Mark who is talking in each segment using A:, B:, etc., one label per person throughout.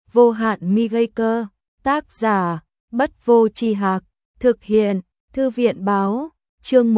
A: Vô hạn mi gây cơ, tác giả, Bất Vô Tri Hạc, thực hiện, Thư viện báo, chương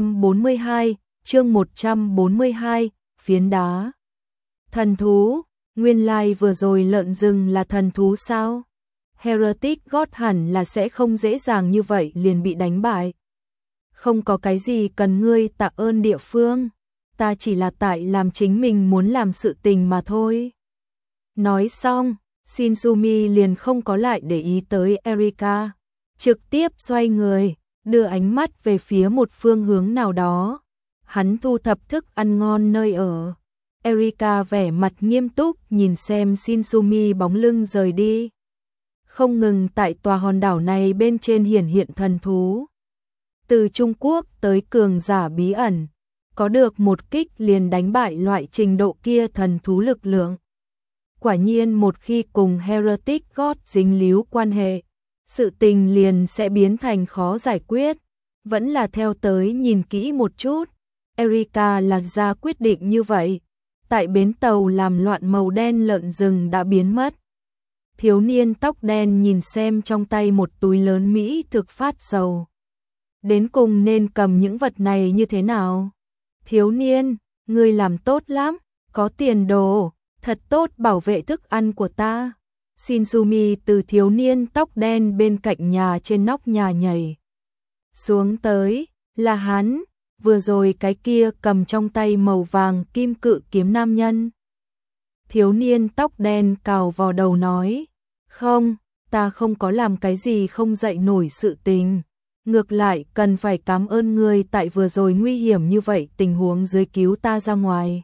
A: 142, phiến đá. Thần thú, nguyên lai vừa rồi lợn rừng là thần thú sao? Heretic God hẳn là sẽ không dễ dàng như vậy liền bị đánh bại. Không có cái gì cần ngươi tạ ơn địa phương, ta chỉ là tại làm chính mình muốn làm sự tình mà thôi. Nói xong, Shinsumi liền không có lại để ý tới Erika, trực tiếp xoay người, đưa ánh mắt về phía một phương hướng nào đó. Hắn thu thập thức ăn ngon nơi ở. Erika vẻ mặt nghiêm túc nhìn xem Shinsumi bóng lưng rời đi. Không ngừng tại tòa hòn đảo này bên trên hiện thần thú. Từ Trung Quốc tới cường giả bí ẩn, có được một kích liền đánh bại loại trình độ kia thần thú lực lượng. Quả nhiên một khi cùng Heretic God dính líu quan hệ, sự tình liền sẽ biến thành khó giải quyết. Vẫn là theo tới nhìn kỹ một chút. Erika là ra quyết định như vậy. Tại bến tàu làm loạn màu đen lợn rừng đã biến mất. Thiếu niên tóc đen nhìn xem trong tay một túi lớn Mỹ thực phát sầu. Đến cùng nên cầm những vật này như thế nào? Thiếu niên, ngươi làm tốt lắm, có tiền đồ, thật tốt bảo vệ thức ăn của ta. Shinsumi từ thiếu niên tóc đen bên cạnh nhà trên nóc nhà nhảy xuống tới, là hắn, vừa rồi cái kia cầm trong tay màu vàng kim cự kiếm nam nhân. Thiếu niên tóc đen cào vào đầu nói, không, ta không có làm cái gì không dậy nổi sự tình. Ngược lại cần phải cảm ơn ngươi tại vừa rồi nguy hiểm như vậy tình huống dưới cứu ta ra ngoài.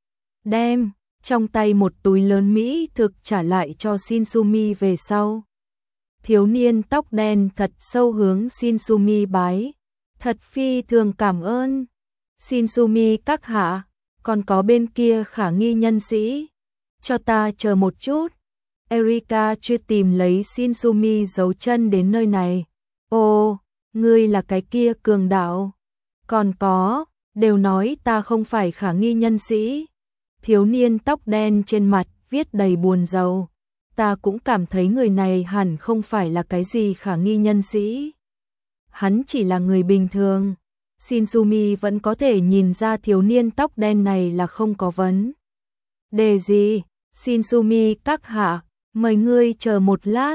A: Đem trong tay một túi lớn Mỹ thực trả lại cho Shinsumi về sau. Thiếu niên tóc đen thật sâu hướng Shinsumi bái. Thật phi thường cảm ơn. Shinsumi các hạ, còn có bên kia khả nghi nhân sĩ. Cho ta chờ một chút. Erika chưa tìm lấy Shinsumi giấu chân đến nơi này. Ồ, ngươi là cái kia cường đạo. Còn có, đều nói ta không phải khả nghi nhân sĩ. Thiếu niên tóc đen trên mặt viết đầy buồn rầu. Ta cũng cảm thấy người này hẳn không phải là cái gì khả nghi nhân sĩ. Hắn chỉ là người bình thường. Shinsumi vẫn có thể nhìn ra thiếu niên tóc đen này là không có vấn đề gì. Shinsumi các hạ, mời ngươi chờ một lát.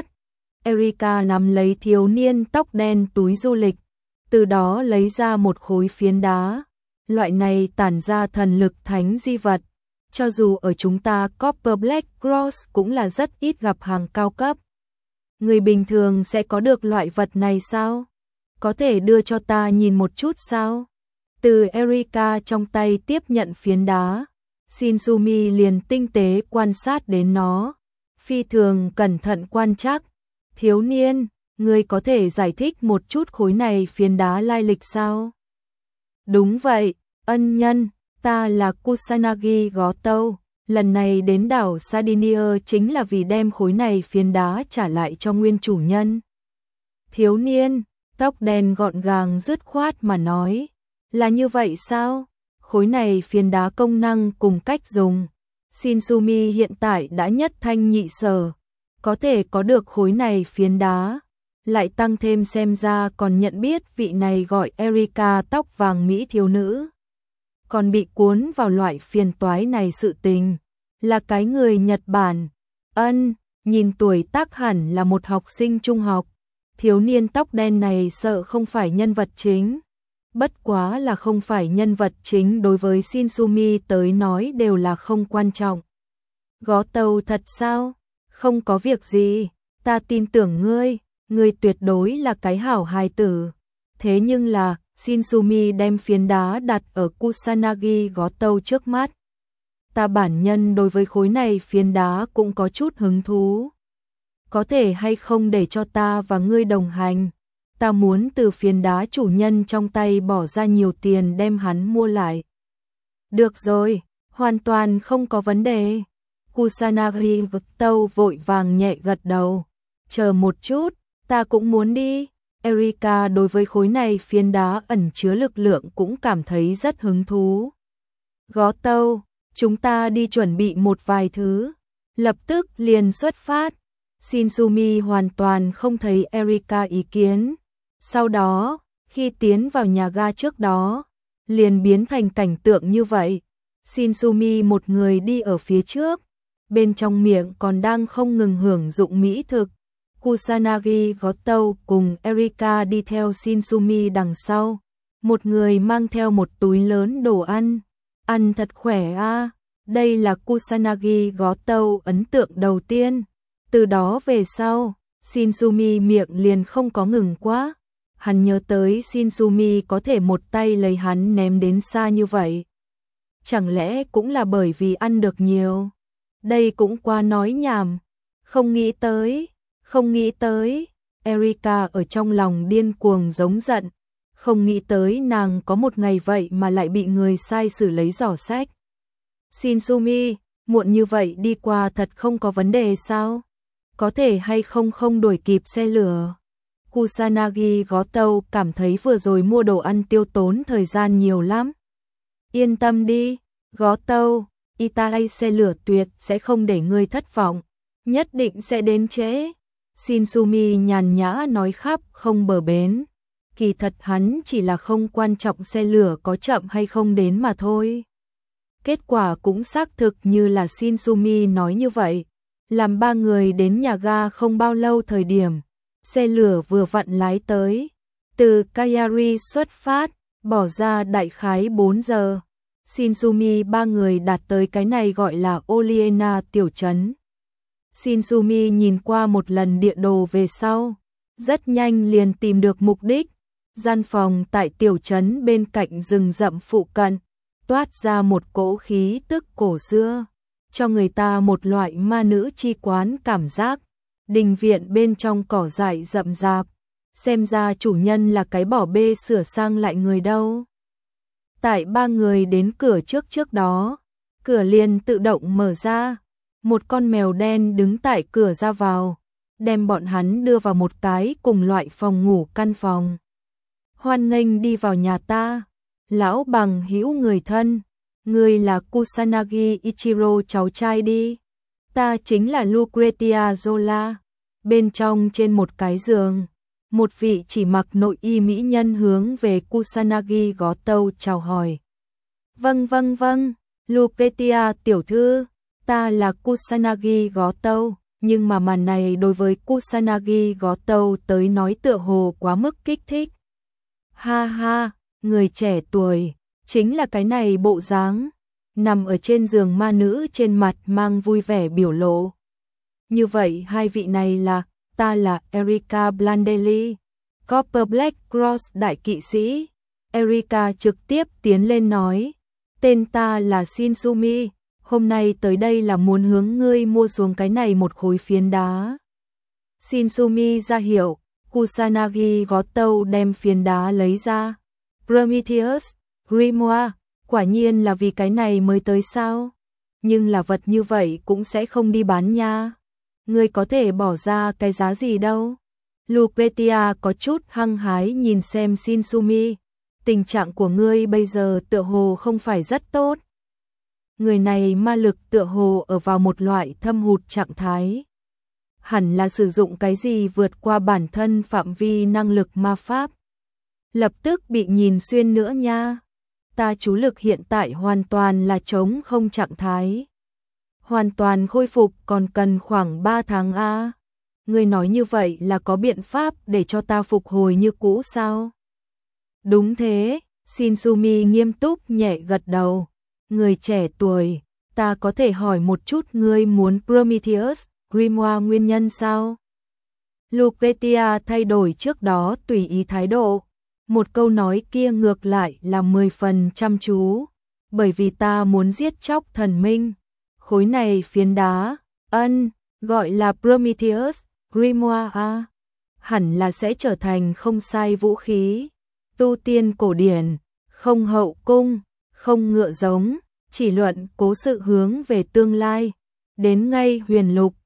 A: Erika nắm lấy thiếu niên tóc đen túi du lịch, từ đó lấy ra một khối phiến đá. Loại này tản ra thần lực thánh di vật, cho dù ở chúng ta Copper Black Cross cũng là rất ít gặp hàng cao cấp. Người bình thường sẽ có được loại vật này sao? Có thể đưa cho ta nhìn một chút sao? Từ Erika trong tay tiếp nhận phiến đá, Shinsumi liền tinh tế quan sát đến nó, phi thường cẩn thận quan trắc. Thiếu niên, ngươi có thể giải thích một chút khối này phiến đá lai lịch sao? Đúng vậy, ân nhân, ta là Kusanagi Gotou, lần này đến đảo Sardinia chính là vì đem khối này phiến đá trả lại cho nguyên chủ nhân. Thiếu niên, tóc đen gọn gàng dứt khoát mà nói, là như vậy sao? Khối này phiến đá công năng cùng cách dùng. Shinsumi hiện tại đã nhất thanh nhị sở. Có thể có được khối này phiến đá, lại tăng thêm xem ra còn nhận biết vị này gọi Erika tóc vàng Mỹ thiếu nữ. Còn bị cuốn vào loại phiền toái này sự tình, là cái người Nhật Bản. Nhìn tuổi tác hẳn là một học sinh trung học. Thiếu niên tóc đen này sợ không phải nhân vật chính. Bất quá là không phải nhân vật chính đối với Shinsumi tới nói đều là không quan trọng. Gotou thật sao? Không có việc gì, ta tin tưởng ngươi tuyệt đối là cái hảo hài tử. Thế nhưng là, Shinsumi đem phiến đá đặt ở Kusanagi Gotou trước mắt. Ta bản nhân đối với khối này phiến đá cũng có chút hứng thú. Có thể hay không để cho ta và ngươi đồng hành? Ta muốn từ phiến đá chủ nhân trong tay bỏ ra nhiều tiền đem hắn mua lại. Được rồi, hoàn toàn không có vấn đề. Kusanagi Gotou vội vàng nhẹ gật đầu. Chờ một chút, ta cũng muốn đi. Erika đối với khối này phiến đá ẩn chứa lực lượng cũng cảm thấy rất hứng thú. Gotou, chúng ta đi chuẩn bị một vài thứ. Lập tức liền xuất phát. Shinsumi hoàn toàn không thấy Erika ý kiến. Sau đó, khi tiến vào nhà ga trước đó, liền biến thành cảnh tượng như vậy. Shinsumi một người đi ở phía trước, bên trong miệng còn đang không ngừng hưởng dụng mỹ thực. Kusanagi Gotou cùng Erika đi theo Shinsumi đằng sau. Một người mang theo một túi lớn đồ ăn. Ăn thật khỏe a. Đây là Kusanagi Gotou ấn tượng đầu tiên. Từ đó về sau, Shinsumi miệng liền không có ngừng quá. Hắn nhớ tới Shinsumi có thể một tay lấy hắn ném đến xa như vậy. Chẳng lẽ cũng là bởi vì ăn được nhiều? Đây cũng quá nói nhảm. Không nghĩ tới. Erika ở trong lòng điên cuồng giống giận. Không nghĩ tới nàng có một ngày vậy mà lại bị người sai xử lấy giỏ xách. Shinsumi, muộn như vậy đi qua thật không có vấn đề sao? Có thể hay không đuổi kịp xe lửa? Kusanagi Gotou cảm thấy vừa rồi mua đồ ăn tiêu tốn thời gian nhiều lắm. Yên tâm đi, Gotou, Italy xe lửa tuyệt sẽ không để ngươi thất vọng, nhất định sẽ đến trễ. Shinsumi nhàn nhã nói khắp không bờ bến. Kỳ thật hắn chỉ là không quan trọng xe lửa có chậm hay không đến mà thôi. Kết quả cũng xác thực như là Shinsumi nói như vậy. Làm ba người đến nhà ga không bao lâu thời điểm, xe lửa vừa vặn lái tới. Từ Kayari xuất phát, bỏ ra đại khái 4 giờ. Shinsumi ba người đạt tới cái này gọi là Oliena tiểu trấn. Shinsumi nhìn qua một lần địa đồ về sau, rất nhanh liền tìm được mục đích. Gian phòng tại tiểu trấn bên cạnh rừng rậm phụ cận, toát ra một cỗ khí tức cổ xưa, cho người ta một loại ma nữ chi quán cảm giác. Đình viện bên trong cỏ dại rậm rạp, xem ra chủ nhân là cái bỏ bê sửa sang lại người đâu. Tại ba người đến cửa trước đó, cửa liền tự động mở ra, một con mèo đen đứng tại cửa ra vào, đem bọn hắn đưa vào một cái cùng loại phòng ngủ căn phòng. Hoan nghênh đi vào nhà ta, lão bằng hữu người thân, ngươi là Kusanagi Ichiro cháu trai đi. Ta chính là Lucretia Zola. Bên trong trên một cái giường, một vị chỉ mặc nội y mỹ nhân hướng về Kusanagi Gotou chào hỏi. Vâng, Lucretia tiểu thư, ta là Kusanagi Gotou, nhưng mà màn này đối với Kusanagi Gotou tới nói tựa hồ quá mức kích thích. Ha ha, người trẻ tuổi, chính là cái này bộ dáng, nằm ở trên giường ma nữ trên mặt mang vui vẻ biểu lộ. Như vậy hai vị này là, ta là Erika Blandelli, Copper Black Cross đại kỵ sĩ. Erika trực tiếp tiến lên nói, tên ta là Shinsumi, hôm nay tới đây là muốn hướng ngươi mua xuống cái này một khối phiến đá. Shinsumi ra hiệu, Kusanagi Gotou đem phiến đá lấy ra. Prometheus, Grimoire, quả nhiên là vì cái này mới tới sao? Nhưng là vật như vậy cũng sẽ không đi bán nha. Ngươi có thể bỏ ra cái giá gì đâu? Lucretia có chút hăng hái nhìn xem Shinsumi. Tình trạng của ngươi bây giờ tựa hồ không phải rất tốt. Người này ma lực tựa hồ ở vào một loại thâm hụt trạng thái. Hẳn là sử dụng cái gì vượt qua bản thân phạm vi năng lực ma pháp. Lập tức bị nhìn xuyên nữa nha. Ta chú lực hiện tại hoàn toàn là trống không trạng thái. Hoàn toàn khôi phục còn cần khoảng 3 tháng a. Ngươi nói như vậy là có biện pháp để cho ta phục hồi như cũ sao? Đúng thế, Shinsumi nghiêm túc nhẹ gật đầu. Người trẻ tuổi, ta có thể hỏi một chút ngươi muốn Prometheus, Grimoire nguyên nhân sao? Lucretia thay đổi trước đó tùy ý thái độ. Một câu nói kia ngược lại là 10 phần chăm chú. Bởi vì ta muốn giết chóc thần minh. Khối này phiến đá, gọi là Prometheus, Grimoire hẳn là sẽ trở thành không sai vũ khí. Tu tiên cổ điển, không hậu cung, không ngựa giống, chỉ luận cố sự hướng về tương lai. Đến ngay huyền lục,